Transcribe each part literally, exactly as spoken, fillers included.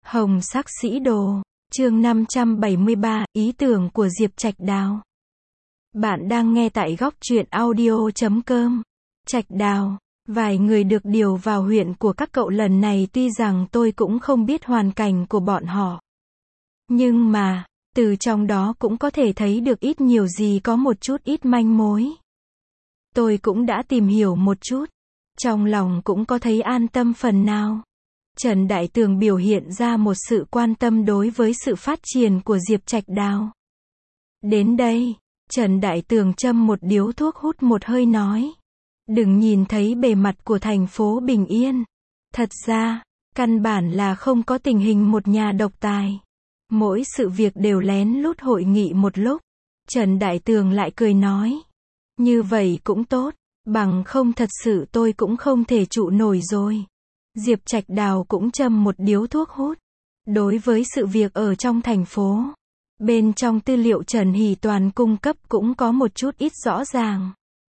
Hồng sắc sĩ đồ, chương năm trăm bảy mươi ba, ý tưởng của Diệp Trạch Đào. Bạn đang nghe tại góc truyện audio chấm com. Trạch Đào, vài người được điều vào huyện của các cậu lần này tuy rằng tôi cũng không biết hoàn cảnh của bọn họ. Nhưng mà, từ trong đó cũng có thể thấy được ít nhiều gì có một chút ít manh mối. Tôi cũng đã tìm hiểu một chút. Trong lòng cũng có thấy an tâm phần nào. Trần Đại Tường biểu hiện ra một sự quan tâm đối với sự phát triển của Diệp Trạch Đào. Đến đây, Trần Đại Tường châm một điếu thuốc hút một hơi nói. Đừng nhìn thấy bề mặt của thành phố bình yên. Thật ra, căn bản là không có tình hình một nhà độc tài. Mỗi sự việc đều lén lút hội nghị một lúc. Trần Đại Tường lại cười nói. Như vậy cũng tốt, bằng không thật sự tôi cũng không thể trụ nổi rồi. Diệp Trạch Đào cũng châm một điếu thuốc hút. Đối với sự việc ở trong thành phố, bên trong tư liệu Trần Hỷ Toàn cung cấp cũng có một chút ít rõ ràng.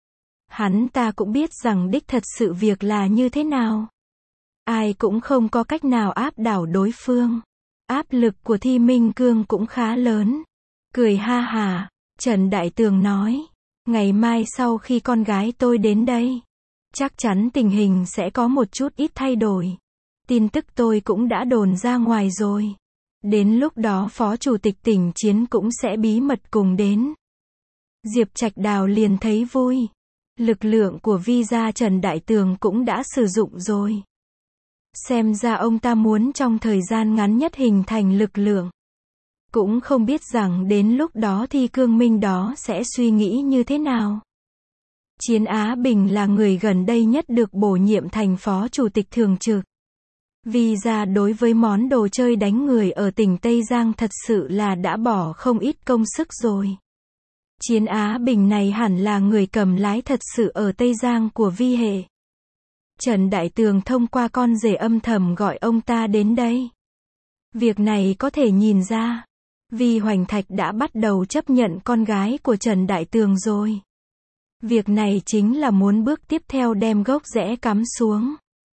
Hắn ta cũng biết rằng đích thật sự việc là như thế nào. Ai cũng không có cách nào áp đảo đối phương. Áp lực của Thi Minh Cương cũng khá lớn. Cười ha hả, Trần Đại Tường nói. Ngày mai sau khi con gái tôi đến đây, chắc chắn tình hình sẽ có một chút ít thay đổi. Tin tức tôi cũng đã đồn ra ngoài rồi. Đến lúc đó Phó Chủ tịch tỉnh Chiến cũng sẽ bí mật cùng đến. Diệp Trạch Đào liền thấy vui. Lực lượng của visa Trần Đại Tường cũng đã sử dụng rồi. Xem ra ông ta muốn trong thời gian ngắn nhất hình thành lực lượng. Cũng không biết rằng đến lúc đó Thi Cương Minh đó sẽ suy nghĩ như thế nào. Chiến Á Bình là người gần đây nhất được bổ nhiệm thành Phó Chủ tịch thường trực. Vì ra đối với món đồ chơi đánh người ở tỉnh Tây Giang thật sự là đã bỏ không ít công sức rồi. Chiến Á Bình này hẳn là người cầm lái thật sự ở Tây Giang của Vi Hệ. Trần Đại Tường thông qua con rể âm thầm gọi ông ta đến đây. Việc này có thể nhìn ra, Vi Hoành Thạch đã bắt đầu chấp nhận con gái của Trần Đại Tường rồi. Việc này chính là muốn bước tiếp theo đem gốc rễ cắm xuống.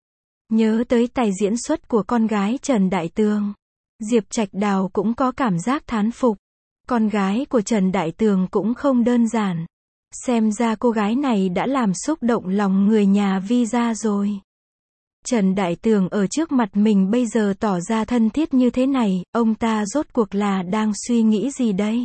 Nhớ tới tài diễn xuất của con gái Trần Đại Tường, Diệp Trạch Đào cũng có cảm giác thán phục. Con gái của Trần Đại Tường cũng không đơn giản. Xem ra cô gái này đã làm xúc động lòng người nhà Vi ra rồi. Trần Đại Tường ở trước mặt mình bây giờ tỏ ra thân thiết như thế này, ông ta rốt cuộc là đang suy nghĩ gì đây?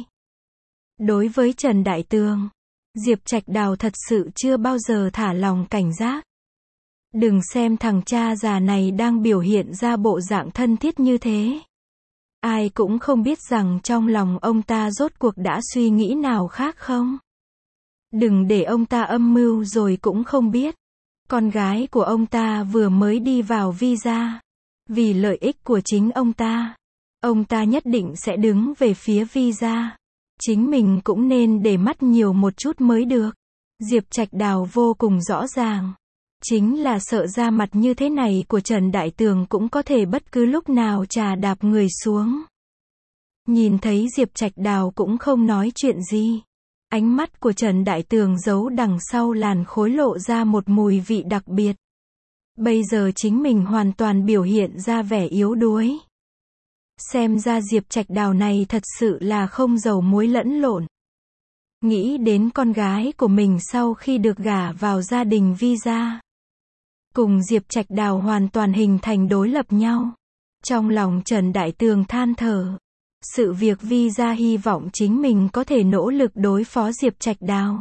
Đối với Trần Đại Tường, Diệp Trạch Đào thật sự chưa bao giờ thả lòng cảnh giác. Đừng xem thằng cha già này đang biểu hiện ra bộ dạng thân thiết như thế. Ai cũng không biết rằng trong lòng ông ta rốt cuộc đã suy nghĩ nào khác không? Đừng để ông ta âm mưu rồi cũng không biết. Con gái của ông ta vừa mới đi vào visa. Vì lợi ích của chính ông ta, ông ta nhất định sẽ đứng về phía visa. Chính mình cũng nên để mắt nhiều một chút mới được. Diệp Trạch Đào vô cùng rõ ràng. Chính là sợ ra mặt như thế này của Trần Đại Tường cũng có thể bất cứ lúc nào trà đạp người xuống. Nhìn thấy Diệp Trạch Đào cũng không nói chuyện gì. Ánh mắt của Trần Đại Tường giấu đằng sau làn khối lộ ra một mùi vị đặc biệt. Bây giờ chính mình hoàn toàn biểu hiện ra vẻ yếu đuối. Xem ra Diệp Trạch Đào này thật sự là không dầu muối lẫn lộn. Nghĩ đến con gái của mình sau khi được gả vào gia đình Vi ra, cùng Diệp Trạch Đào hoàn toàn hình thành đối lập nhau. Trong lòng Trần Đại Tường than thở. Sự việc Vi ra hy vọng chính mình có thể nỗ lực đối phó Diệp Trạch Đào.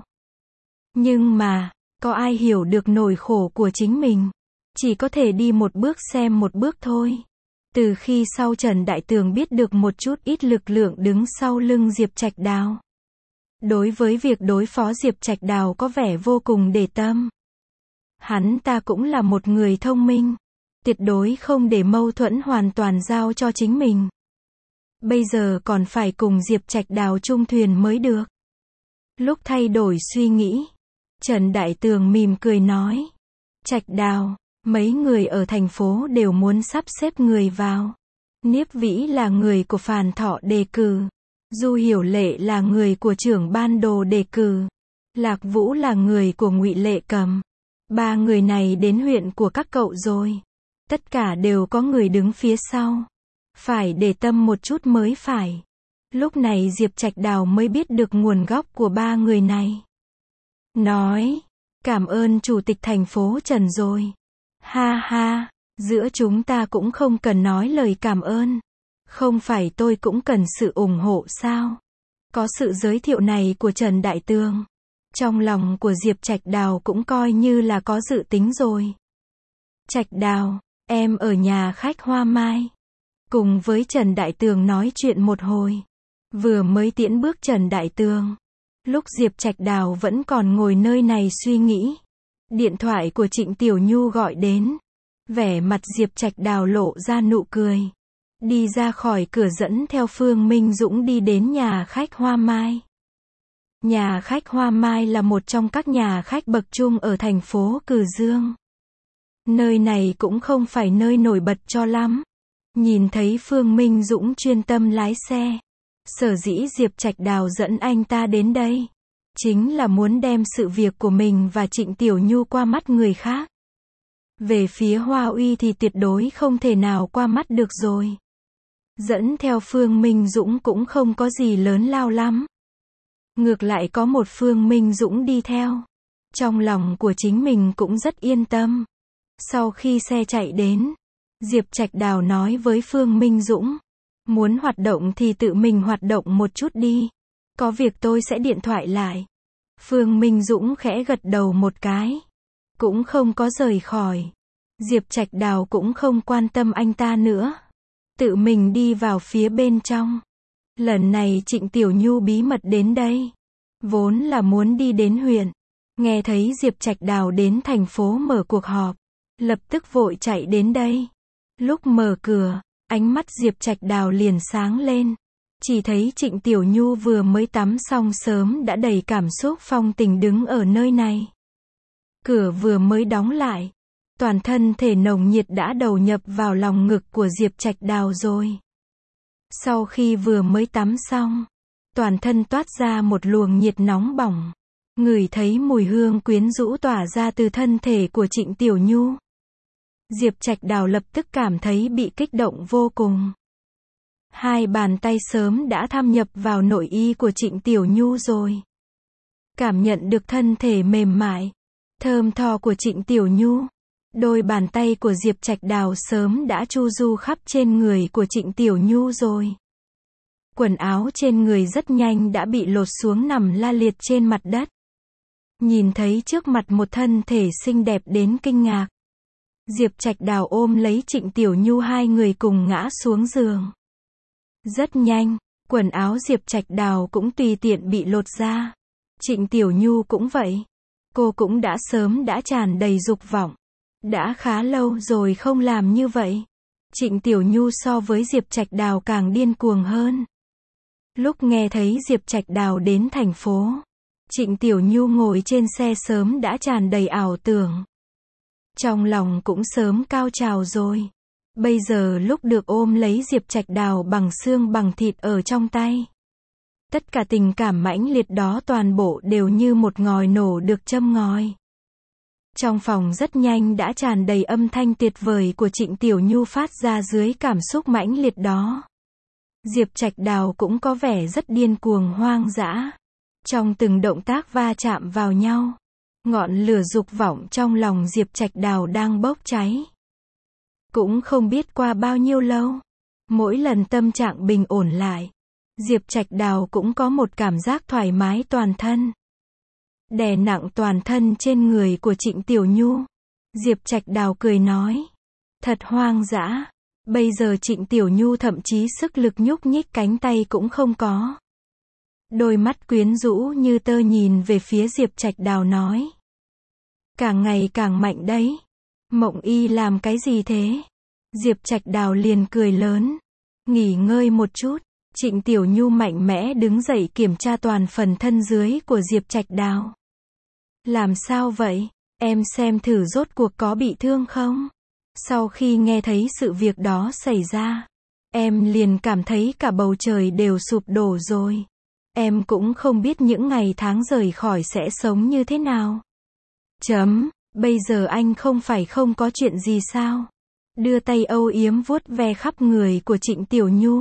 Nhưng mà, có ai hiểu được nỗi khổ của chính mình? Chỉ có thể đi một bước xem một bước thôi. Từ khi sau Trần Đại Tường biết được một chút ít lực lượng đứng sau lưng Diệp Trạch Đào. Đối với việc đối phó Diệp Trạch Đào có vẻ vô cùng để tâm. Hắn ta cũng là một người thông minh. Tuyệt đối không để mâu thuẫn hoàn toàn giao cho chính mình. Bây giờ còn phải cùng Diệp Trạch Đào chung thuyền mới được. Lúc thay đổi suy nghĩ, Trần Đại Tường mỉm cười nói. Trạch Đào, mấy người ở thành phố đều muốn sắp xếp người vào. Niếp Vĩ là người của Phàn Thọ đề cử. Du Hiểu Lệ là người của trưởng ban đồ đề cử. Lạc Vũ là người của Ngụy Lệ Cầm. Ba người này đến huyện của các cậu rồi. Tất cả đều có người đứng phía sau. Phải để tâm một chút mới phải. Lúc này Diệp Trạch Đào mới biết được nguồn gốc của ba người này. Nói, cảm ơn chủ tịch thành phố Trần rồi. Ha ha, giữa chúng ta cũng không cần nói lời cảm ơn. Không phải tôi cũng cần sự ủng hộ sao? Có sự giới thiệu này của Trần Đại Tường. Trong lòng của Diệp Trạch Đào cũng coi như là có dự tính rồi. Trạch Đào, em ở nhà khách Hoa Mai. Cùng với Trần Đại Tường nói chuyện một hồi. Vừa mới tiễn bước Trần Đại Tường. Lúc Diệp Trạch Đào vẫn còn ngồi nơi này suy nghĩ. Điện thoại của Trịnh Tiểu Nhu gọi đến. Vẻ mặt Diệp Trạch Đào lộ ra nụ cười. Đi ra khỏi cửa dẫn theo Phương Minh Dũng đi đến nhà khách Hoa Mai. Nhà khách Hoa Mai là một trong các nhà khách bậc trung ở thành phố Cừ Dương. Nơi này cũng không phải nơi nổi bật cho lắm. Nhìn thấy Phương Minh Dũng chuyên tâm lái xe. Sở dĩ Diệp Trạch Đào dẫn anh ta đến đây. Chính là muốn đem sự việc của mình và Trịnh Tiểu Nhu qua mắt người khác. Về phía Hoa Uy thì tuyệt đối không thể nào qua mắt được rồi. Dẫn theo Phương Minh Dũng cũng không có gì lớn lao lắm. Ngược lại có một Phương Minh Dũng đi theo. Trong lòng của chính mình cũng rất yên tâm. Sau khi xe chạy đến, Diệp Trạch Đào nói với Phương Minh Dũng. Muốn hoạt động thì tự mình hoạt động một chút đi. Có việc tôi sẽ điện thoại lại. Phương Minh Dũng khẽ gật đầu một cái. Cũng không có rời khỏi. Diệp Trạch Đào cũng không quan tâm anh ta nữa. Tự mình đi vào phía bên trong. Lần này Trịnh Tiểu Nhu bí mật đến đây. Vốn là muốn đi đến huyện. Nghe thấy Diệp Trạch Đào đến thành phố mở cuộc họp. Lập tức vội chạy đến đây. Lúc mở cửa, ánh mắt Diệp Trạch Đào liền sáng lên. Chỉ thấy Trịnh Tiểu Nhu vừa mới tắm xong sớm đã đầy cảm xúc phong tình đứng ở nơi này. Cửa vừa mới đóng lại. Toàn thân thể nồng nhiệt đã đầu nhập vào lòng ngực của Diệp Trạch Đào rồi. Sau khi vừa mới tắm xong, toàn thân toát ra một luồng nhiệt nóng bỏng. Ngửi thấy mùi hương quyến rũ tỏa ra từ thân thể của Trịnh Tiểu Nhu. Diệp Trạch Đào lập tức cảm thấy bị kích động vô cùng. Hai bàn tay sớm đã thâm nhập vào nội y của Trịnh Tiểu Nhu rồi. Cảm nhận được thân thể mềm mại, thơm tho của Trịnh Tiểu Nhu. Đôi bàn tay của Diệp Trạch Đào sớm đã chu du khắp trên người của Trịnh Tiểu Nhu rồi. Quần áo trên người rất nhanh đã bị lột xuống nằm la liệt trên mặt đất. Nhìn thấy trước mặt một thân thể xinh đẹp đến kinh ngạc. Diệp Trạch Đào ôm lấy Trịnh Tiểu Nhu, hai người cùng ngã xuống giường. Rất nhanh, quần áo Diệp Trạch Đào cũng tùy tiện bị lột ra. Trịnh Tiểu Nhu cũng vậy. Cô cũng đã sớm đã tràn đầy dục vọng. Đã khá lâu rồi không làm như vậy. Trịnh Tiểu Nhu so với Diệp Trạch Đào càng điên cuồng hơn. Lúc nghe thấy Diệp Trạch Đào đến thành phố, Trịnh Tiểu Nhu ngồi trên xe sớm đã tràn đầy ảo tưởng. Trong lòng cũng sớm cao trào rồi. Bây giờ lúc được ôm lấy Diệp Trạch Đào bằng xương bằng thịt ở trong tay. Tất cả tình cảm mãnh liệt đó toàn bộ đều như một ngòi nổ được châm ngòi. Trong phòng rất nhanh đã tràn đầy âm thanh tuyệt vời của Trịnh Tiểu Nhu phát ra dưới cảm xúc mãnh liệt đó. Diệp Trạch Đào cũng có vẻ rất điên cuồng hoang dã. Trong từng động tác va chạm vào nhau, ngọn lửa dục vọng trong lòng Diệp Trạch Đào đang bốc cháy. Cũng không biết qua bao nhiêu lâu, mỗi lần tâm trạng bình ổn lại, Diệp Trạch Đào cũng có một cảm giác thoải mái toàn thân. Đè nặng toàn thân trên người của Trịnh Tiểu Nhu. Diệp Trạch Đào cười nói. Thật hoang dã. Bây giờ Trịnh Tiểu Nhu thậm chí sức lực nhúc nhích cánh tay cũng không có. Đôi mắt quyến rũ như tơ nhìn về phía Diệp Trạch Đào nói. Càng ngày càng mạnh đấy. Mộng Y làm cái gì thế? Diệp Trạch Đào liền cười lớn. Nghỉ ngơi một chút. Trịnh Tiểu Nhu mạnh mẽ đứng dậy kiểm tra toàn phần thân dưới của Diệp Trạch Đào. Làm sao vậy? Em xem thử rốt cuộc có bị thương không? Sau khi nghe thấy sự việc đó xảy ra, em liền cảm thấy cả bầu trời đều sụp đổ rồi. Em cũng không biết những ngày tháng rời khỏi sẽ sống như thế nào. Chấm, bây giờ anh không phải không có chuyện gì sao? đưa tay âu yếm vuốt ve khắp người của Trịnh Tiểu Nhu.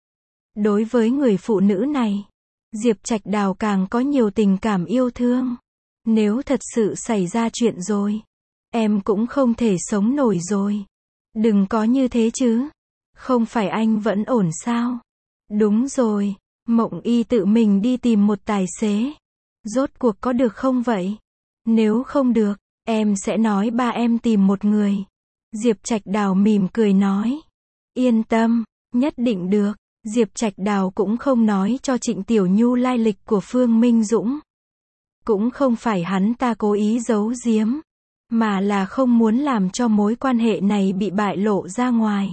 Đối với người phụ nữ này, Diệp Trạch Đào càng có nhiều tình cảm yêu thương. Nếu thật sự xảy ra chuyện rồi, em cũng không thể sống nổi rồi. Đừng có như thế chứ. Không phải anh vẫn ổn sao? Đúng rồi, Mộng Y tự mình đi tìm một tài xế. Rốt cuộc có được không vậy? Nếu không được, em sẽ nói ba em tìm một người. Diệp Trạch Đào mỉm cười nói. Yên tâm, nhất định được. Diệp Trạch Đào cũng không nói cho Trịnh Tiểu Nhu lai lịch của Phương Minh Dũng. Cũng không phải hắn ta cố ý giấu giếm, mà là không muốn làm cho mối quan hệ này bị bại lộ ra ngoài.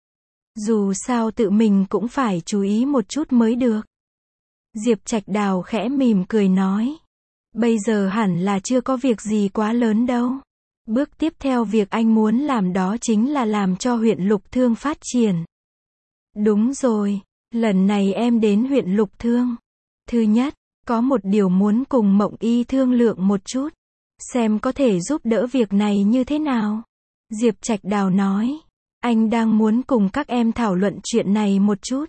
Dù sao tự mình cũng phải chú ý một chút mới được. Diệp Trạch Đào khẽ mỉm cười nói. Bây giờ hẳn là chưa có việc gì quá lớn đâu. Bước tiếp theo việc anh muốn làm đó chính là làm cho huyện Lục Thương phát triển. Đúng rồi, lần này em đến huyện Lục Thương. Thứ nhất, có một điều muốn cùng Mộng Y thương lượng một chút. Xem có thể giúp đỡ việc này như thế nào. Diệp Trạch Đào nói. Anh đang muốn cùng các em thảo luận chuyện này một chút.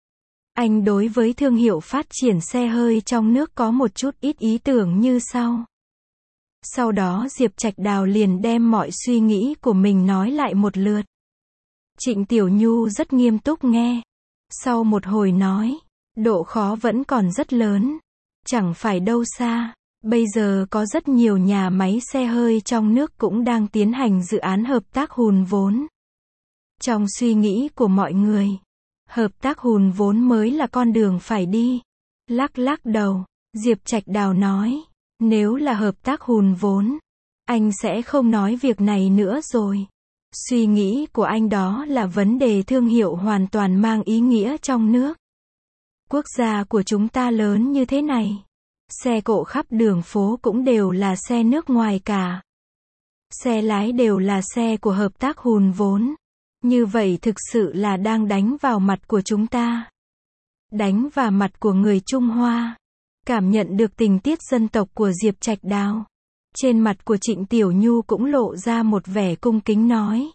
Anh đối với thương hiệu phát triển xe hơi trong nước có một chút ít ý tưởng như sau. Sau đó Diệp Trạch Đào liền đem mọi suy nghĩ của mình nói lại một lượt. Trịnh Tiểu Nhu rất nghiêm túc nghe. Sau một hồi nói, độ khó vẫn còn rất lớn. Chẳng phải đâu xa. Bây giờ có rất nhiều nhà máy xe hơi trong nước cũng đang tiến hành dự án hợp tác hùn vốn. Trong suy nghĩ của mọi người, hợp tác hùn vốn mới là con đường phải đi. Lắc lắc đầu, Diệp Trạch Đào nói, nếu là hợp tác hùn vốn, anh sẽ không nói việc này nữa rồi. Suy nghĩ của anh đó là vấn đề thương hiệu hoàn toàn mang ý nghĩa trong nước. Quốc gia của chúng ta lớn như thế này. Xe cộ khắp đường phố cũng đều là xe nước ngoài cả. Xe lái đều là xe của hợp tác hùn vốn. Như vậy thực sự là đang đánh vào mặt của chúng ta. Đánh vào mặt của người Trung Hoa. Cảm nhận được tình tiết dân tộc của Diệp Trạch Đào. Trên mặt của Trịnh Tiểu Nhu cũng lộ ra một vẻ cung kính nói.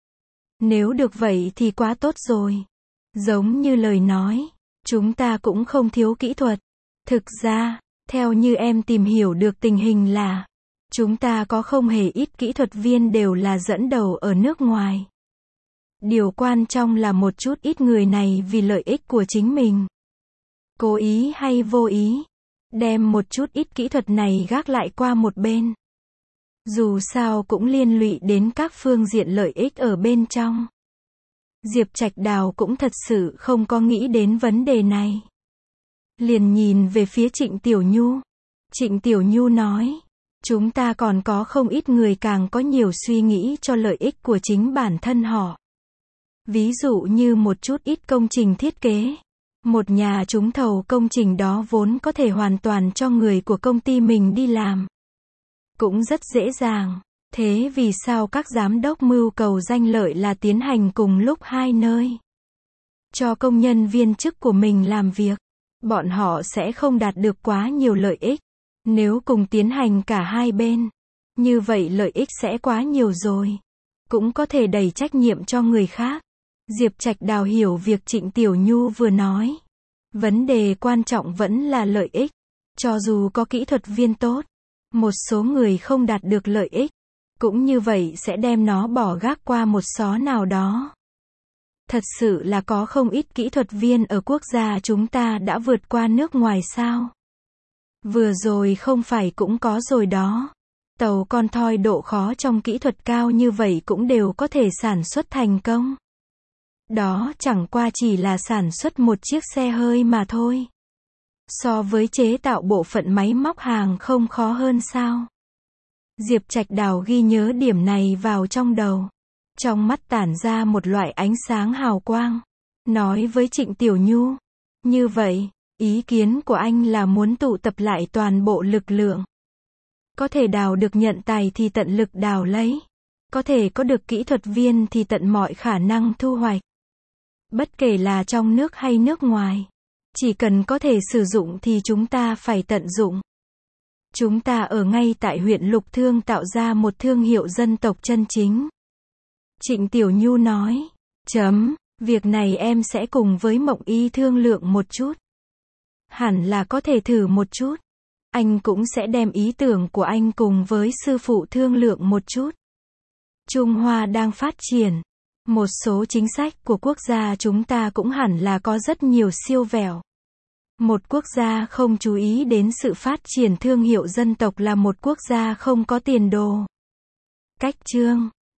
Nếu được vậy thì quá tốt rồi. Giống như lời nói, chúng ta cũng không thiếu kỹ thuật. Thực ra, theo như em tìm hiểu được tình hình là, chúng ta có không hề ít kỹ thuật viên đều là dẫn đầu ở nước ngoài. Điều quan trọng là một chút ít người này vì lợi ích của chính mình, cố ý hay vô ý, đem một chút ít kỹ thuật này gác lại qua một bên. Dù sao cũng liên lụy đến các phương diện lợi ích ở bên trong. Diệp Trạch Đào cũng thật sự không có nghĩ đến vấn đề này. Liền nhìn về phía Trịnh Tiểu Nhu. Trịnh Tiểu Nhu nói, chúng ta còn có không ít người càng có nhiều suy nghĩ cho lợi ích của chính bản thân họ. Ví dụ như một chút ít công trình thiết kế. Một nhà trúng thầu công trình đó vốn có thể hoàn toàn cho người của công ty mình đi làm. Cũng rất dễ dàng. Thế vì sao các giám đốc mưu cầu danh lợi là tiến hành cùng lúc hai nơi? Cho công nhân viên chức của mình làm việc. Bọn họ sẽ không đạt được quá nhiều lợi ích. Nếu cùng tiến hành cả hai bên, như vậy lợi ích sẽ quá nhiều rồi. Cũng có thể đẩy trách nhiệm cho người khác. Diệp Trạch Đào hiểu việc Trịnh Tiểu Nhu vừa nói. Vấn đề quan trọng vẫn là lợi ích. Cho dù có kỹ thuật viên tốt, một số người không đạt được lợi ích, cũng như vậy sẽ đem nó bỏ gác qua một xó nào đó. Thật sự là có không ít kỹ thuật viên ở quốc gia chúng ta đã vượt qua nước ngoài sao? Vừa rồi không phải cũng có rồi đó. Tàu con thoi độ khó trong kỹ thuật cao như vậy cũng đều có thể sản xuất thành công. Đó chẳng qua chỉ là sản xuất một chiếc xe hơi mà thôi. So với chế tạo bộ phận máy móc hàng không khó hơn sao? Diệp Trạch Đào ghi nhớ điểm này vào trong đầu. Trong mắt tản ra một loại ánh sáng hào quang. Nói với Trịnh Tiểu Nhu. Như vậy, ý kiến của anh là muốn tụ tập lại toàn bộ lực lượng. Có thể đào được nhận tài thì tận lực đào lấy. Có thể có được kỹ thuật viên thì tận mọi khả năng thu hoạch. Bất kể là trong nước hay nước ngoài. Chỉ cần có thể sử dụng thì chúng ta phải tận dụng. Chúng ta ở ngay tại huyện Lục Thương tạo ra một thương hiệu dân tộc chân chính. Trịnh Tiểu Nhu nói. Chấm, việc này em sẽ cùng với Mộng Y thương lượng một chút. Hẳn là có thể thử một chút. Anh cũng sẽ đem ý tưởng của anh cùng với sư phụ thương lượng một chút. Trung Hoa đang phát triển. Một số chính sách của quốc gia chúng ta cũng hẳn là có rất nhiều siêu vẹo. Một quốc gia không chú ý đến sự phát triển thương hiệu dân tộc là một quốc gia không có tiền đồ. Cách chương